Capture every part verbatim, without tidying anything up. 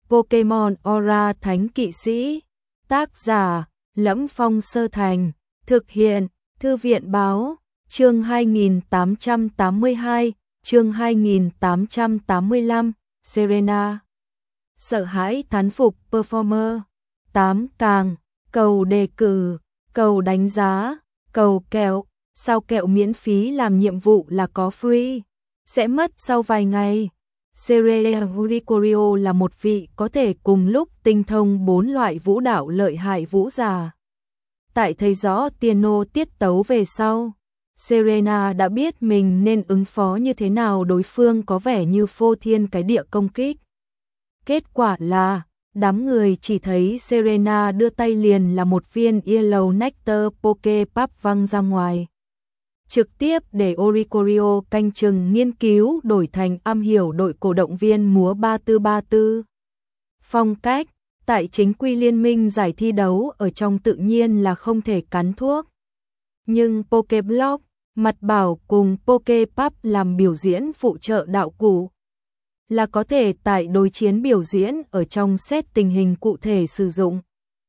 Pokemon Aura Thánh Kỵ Sĩ. Tác giả: Lẫm Phong Sơ Thành. Thực hiện: Thư viện Báo. Chương hai nghìn tám trăm tám mươi hai, chương hai nghìn tám trăm tám mươi lăm, Serena. Sợ hãi thán phục performer. tám càng, cầu đề cử, cầu đánh giá, cầu kẹo. Sao kẹo miễn phí làm nhiệm vụ là có free, sẽ mất sau vài ngày. Serena Uricorio là một vị có thể cùng lúc tinh thông bốn loại vũ đạo lợi hại vũ giả. Tại thấy rõ piano tiết tấu về sau, Serena đã biết mình nên ứng phó như thế nào. Đối phương có vẻ như phô thiên cái địa công kích. Kết quả là, đám người chỉ thấy Serena đưa tay liền là một viên Yellow Nectar Poképap văng ra ngoài. Trực tiếp để Oricorio canh chừng nghiên cứu đổi thành am hiểu đội cổ động viên múa ba tư ba tư. Phong cách, tại chính quy liên minh giải thi đấu ở trong tự nhiên là không thể cắn thuốc. Nhưng Pokéblock, mặt bảo cùng Poképap làm biểu diễn phụ trợ đạo cụ, là có thể tại đối chiến biểu diễn ở trong set tình hình cụ thể sử dụng.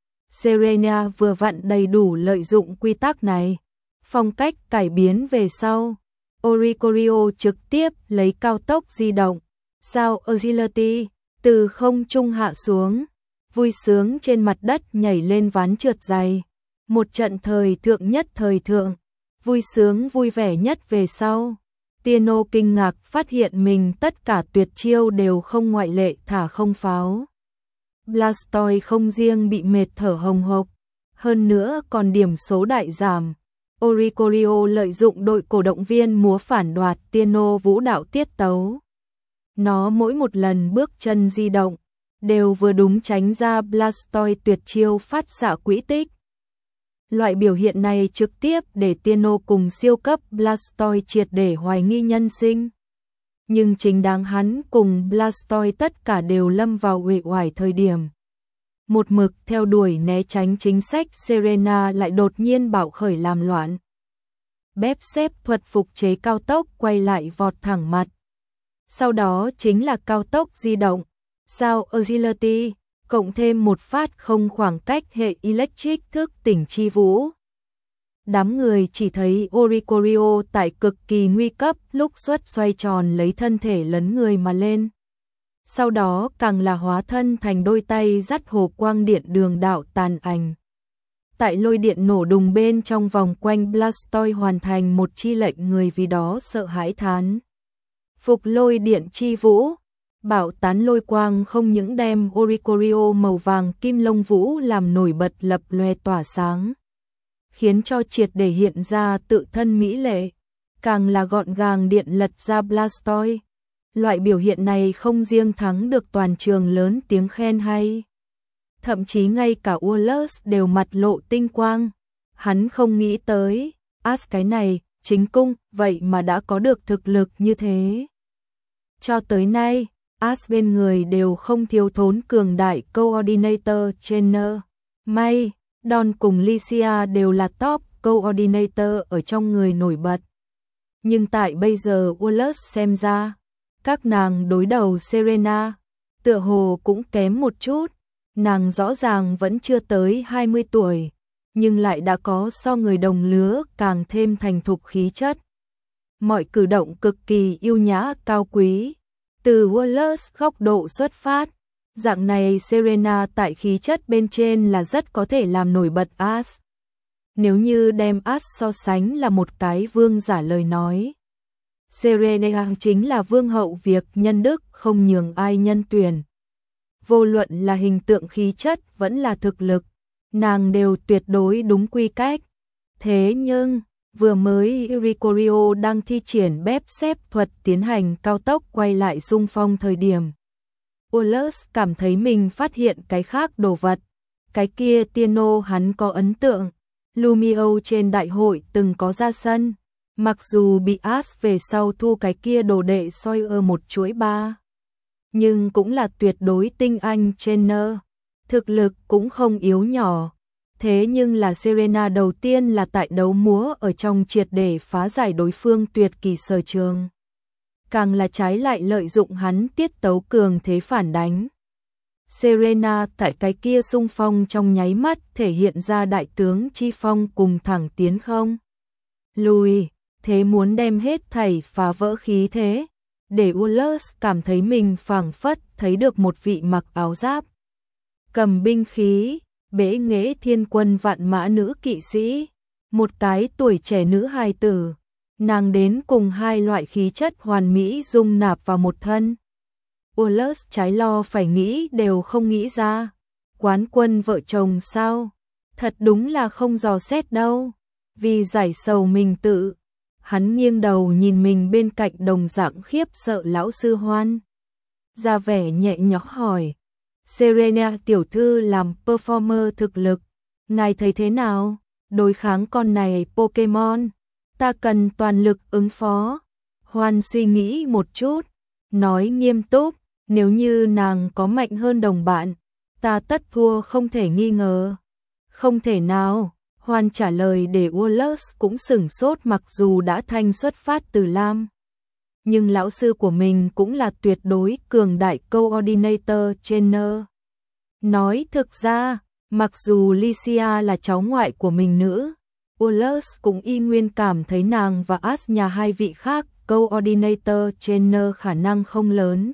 Serena vừa vặn đầy đủ lợi dụng quy tắc này. Phong cách cải biến về sau, Oricorio trực tiếp lấy cao tốc di động, sao Agility, từ không trung hạ xuống, vui sướng trên mặt đất nhảy lên ván trượt dày. Một trận thời thượng nhất thời thượng, vui sướng vui vẻ nhất về sau. Tino kinh ngạc phát hiện mình tất cả tuyệt chiêu đều không ngoại lệ thả không pháo. Blastoise không riêng bị mệt thở hồng hộc, hơn nữa còn điểm số đại giảm. Oricorio lợi dụng đội cổ động viên múa phản đoạt Tino vũ đạo tiết tấu. Nó mỗi một lần bước chân di động, đều vừa đúng tránh ra Blastoise tuyệt chiêu phát xạ quỹ tích. Loại biểu hiện này trực tiếp để Tino cùng siêu cấp Blastoise triệt để hoài nghi nhân sinh. Nhưng chính đáng hắn cùng Blastoise tất cả đều lâm vào uể oải thời điểm. Một mực theo đuổi né tránh chính sách, Serena lại đột nhiên bạo khởi làm loạn. Bép xếp thuật phục chế cao tốc quay lại vọt thẳng mặt. Sau đó chính là cao tốc di động, sao Agility, cộng thêm một phát không khoảng cách hệ Electric thức tỉnh chi vũ. Đám người chỉ thấy Oricorio tại cực kỳ nguy cấp lúc xuất xoay tròn lấy thân thể lấn người mà lên. Sau đó càng là hóa thân thành đôi tay dắt hồ quang điện đường đạo tàn ảnh. Tại lôi điện nổ đùng bên trong vòng quanh Blastoise hoàn thành một chi lệnh người vì đó sợ hãi thán. Phục lôi điện chi vũ, bạo tán lôi quang không những đem Oricorio màu vàng kim lông vũ làm nổi bật lập loè tỏa sáng, khiến cho triệt để hiện ra tự thân mỹ lệ, càng là gọn gàng điện lật ra Blastoise. Loại biểu hiện này không riêng thắng được toàn trường lớn tiếng khen hay, thậm chí ngay cả Wallace đều mặt lộ tinh quang. Hắn không nghĩ tới, Ash cái này, chính cung, vậy mà đã có được thực lực như thế. Cho tới nay, Ash bên người đều không thiếu thốn cường đại coordinator trainer. May, Don cùng Licia đều là top coordinator ở trong người nổi bật. Nhưng tại bây giờ Wallace xem ra, các nàng đối đầu Serena, tựa hồ cũng kém một chút. Nàng rõ ràng vẫn chưa tới hai mươi tuổi, nhưng lại đã có so người đồng lứa càng thêm thành thục khí chất. Mọi cử động cực kỳ yêu nhã cao quý. Từ Wallace góc độ xuất phát, dạng này Serena tại khí chất bên trên là rất có thể làm nổi bật Ash. Nếu như đem Ash so sánh là một cái vương giả lời nói, Serena chính là vương hậu việc nhân đức không nhường ai nhân tuyển. Vô luận là hình tượng khí chất vẫn là thực lực, nàng đều tuyệt đối đúng quy cách. Thế nhưng, vừa mới Oricorio đang thi triển bép xếp thuật tiến hành cao tốc quay lại xung phong thời điểm, Wallace cảm thấy mình phát hiện cái khác đồ vật. Cái kia Tino hắn có ấn tượng, Lumio trên đại hội từng có ra sân, mặc dù bị Ash về sau thu cái kia đồ đệ soi ở một chuỗi ba, nhưng cũng là tuyệt đối tinh anh trainer, thực lực cũng không yếu nhỏ. Thế nhưng là Serena đầu tiên là tại đấu múa ở trong triệt để phá giải đối phương tuyệt kỳ sở trường, càng là trái lại lợi dụng hắn tiết tấu cường thế phản đánh. Serena tại cái kia xung phong trong nháy mắt thể hiện ra đại tướng chi phong cùng thẳng tiến không lùi, thế muốn đem hết thảy phá vỡ khí thế, để Wallace cảm thấy mình phảng phất thấy được một vị mặc áo giáp, cầm binh khí, bẽ nghễ thiên quân vạn mã nữ kỵ sĩ, một cái tuổi trẻ nữ hài tử, nàng đến cùng hai loại khí chất hoàn mỹ dung nạp vào một thân. Wallace trái lo phải nghĩ đều không nghĩ ra, quán quân vợ chồng sao? Thật đúng là không dò xét đâu. Vì giải sầu mình tự, hắn nghiêng đầu nhìn mình bên cạnh đồng dạng khiếp sợ lão sư Hoan. Ra vẻ nhẹ nhõm hỏi, Serena tiểu thư làm performer thực lực, ngài thấy thế nào? Đối kháng con này Pokemon, ta cần toàn lực ứng phó. Hoan suy nghĩ một chút, nói nghiêm túc, nếu như nàng có mạnh hơn đồng bạn, ta tất thua không thể nghi ngờ. Không thể nào, Hoan trả lời để Wallace cũng sửng sốt, mặc dù đã thanh xuất phát từ Lam. Nhưng lão sư của mình cũng là tuyệt đối cường đại coordinator trainer. Nói thực ra, mặc dù Licia là cháu ngoại của mình nữ, Wallace cũng y nguyên cảm thấy nàng và Ash nhà hai vị khác coordinator trainer khả năng không lớn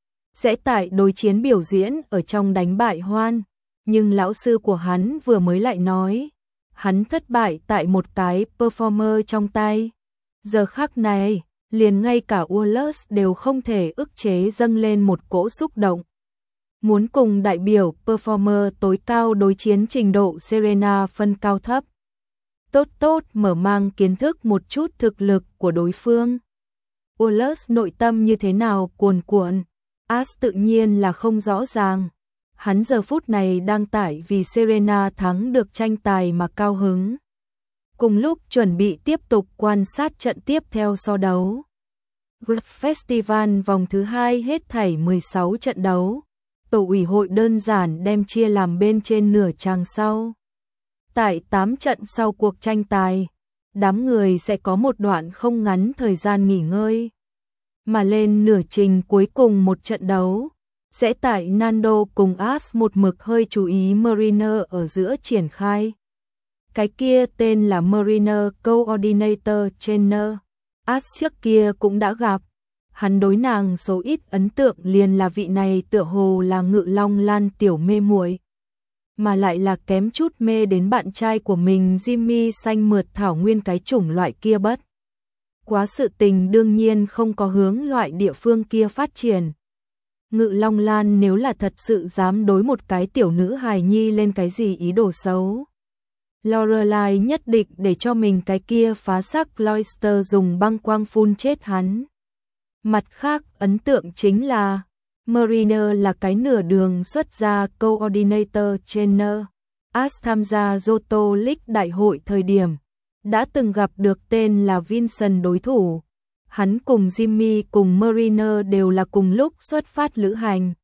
sẽ tại đối chiến biểu diễn ở trong đánh bại Hoan, nhưng lão sư của hắn vừa mới lại nói, hắn thất bại tại một cái performer trong tay. Giờ khắc này, liền ngay cả Wallace đều không thể ức chế dâng lên một cỗ xúc động. Muốn cùng đại biểu performer tối cao đối chiến, trình độ Serena phân cao thấp. Tốt tốt mở mang kiến thức một chút thực lực của đối phương. Wallace nội tâm như thế nào cuồn cuộn, Ash tự nhiên là không rõ ràng. Hắn giờ phút này đang tải vì Serena thắng được tranh tài mà cao hứng. Cùng lúc chuẩn bị tiếp tục quan sát trận tiếp theo so đấu. Festival vòng thứ hai hết thảy mười sáu trận đấu. Tổ ủy hội đơn giản đem chia làm bên trên nửa chàng sau. Tại tám trận sau cuộc tranh tài, đám người sẽ có một đoạn không ngắn thời gian nghỉ ngơi. Mà lên nửa trình cuối cùng một trận đấu, sẽ tại Nando cùng Ash một mực hơi chú ý Mariner ở giữa triển khai. Cái kia tên là Mariner Coordinator Trainer. Ash trước kia cũng đã gặp. Hắn đối nàng số ít ấn tượng liền là vị này tựa hồ là Ngự Long Lan tiểu mê muội, mà lại là kém chút mê đến bạn trai của mình Jimmy xanh mượt thảo nguyên cái chủng loại kia bất. Quá sự tình đương nhiên không có hướng loại địa phương kia phát triển. Ngự Long Lan nếu là thật sự dám đối một cái tiểu nữ hài nhi lên cái gì ý đồ xấu, Lorelai nhất định để cho mình cái kia phá sắc Cloister dùng băng quang phun chết hắn. Mặt khác, ấn tượng chính là Mariner là cái nửa đường xuất ra coordinator trainer. Ash tham gia Johto League đại hội thời điểm đã từng gặp được tên là Vincent đối thủ. Hắn cùng Jimmy cùng Mariner đều là cùng lúc xuất phát lữ hành.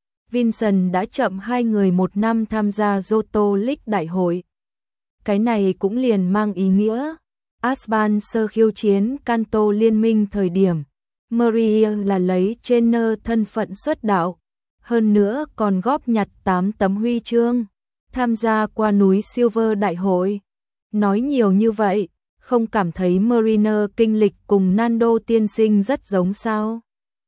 Vincent đã chậm hai người một năm tham gia Johto League đại hội. Cái này cũng liền mang ý nghĩa Asban sơ khiêu chiến Kanto liên minh thời điểm, Maria là lấy trainer thân phận xuất đạo, hơn nữa còn góp nhặt tám tấm huy chương, tham gia qua núi Silver đại hội. Nói nhiều như vậy, không cảm thấy Mariner kinh lịch cùng Nando tiên sinh rất giống sao?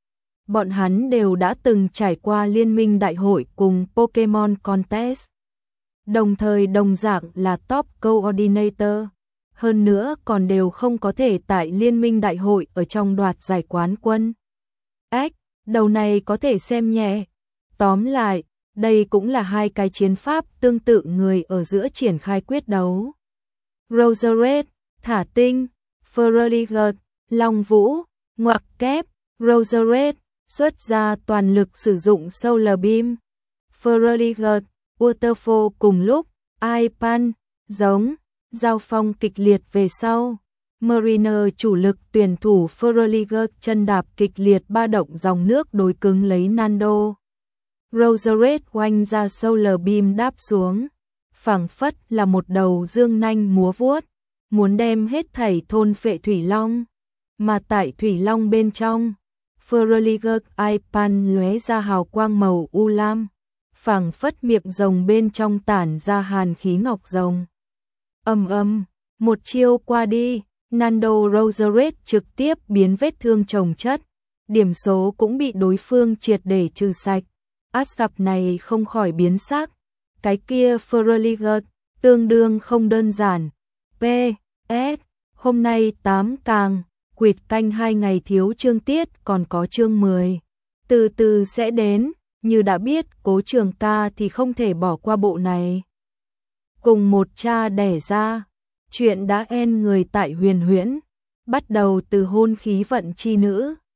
Bọn hắn đều đã từng trải qua liên minh đại hội cùng Pokemon Contest. Đồng thời đồng dạng là top coordinator. Hơn nữa còn đều không có thể tại liên minh đại hội ở trong đoạt giải quán quân. Ếch, đầu này có thể xem nhẹ. Tóm lại, đây cũng là hai cái chiến pháp tương tự người ở giữa triển khai quyết đấu. Roserade, thả tinh, Feraligatr, Long Vũ, ngoặc kép, Roserade, xuất ra toàn lực sử dụng Solar Beam. Feraligatr, Waterfall cùng lúc, Ipan, giống, giao phong kịch liệt về sau. Mariner chủ lực tuyển thủ Feraligatr chân đạp kịch liệt ba động dòng nước đối cứng lấy Nando. Roserade oanh ra Solar Beam đáp xuống, phảng phất là một đầu dương nanh múa vuốt, muốn đem hết thảy thôn phệ Thủy Long. Mà tại Thủy Long bên trong, Feraligatr Ipan lóe ra hào quang màu u lam, phảng phất miệng rồng bên trong tản ra hàn khí ngọc rồng. Ầm ầm, một chiêu qua đi, Nando Rosares trực tiếp biến vết thương chồng chất, điểm số cũng bị đối phương triệt để trừ sạch. Ashraf này không khỏi biến sắc, cái kia Feraliger tương đương không đơn giản. pê ét, hôm nay tám càng, quỵt canh hai ngày thiếu chương tiết còn có chương mười. Từ từ sẽ đến, như đã biết Cố Trường Ca thì không thể bỏ qua bộ này. Cùng một cha đẻ ra, chuyện đã en người tại Huyền Huyễn, bắt đầu từ hôn khí vận chi nữ.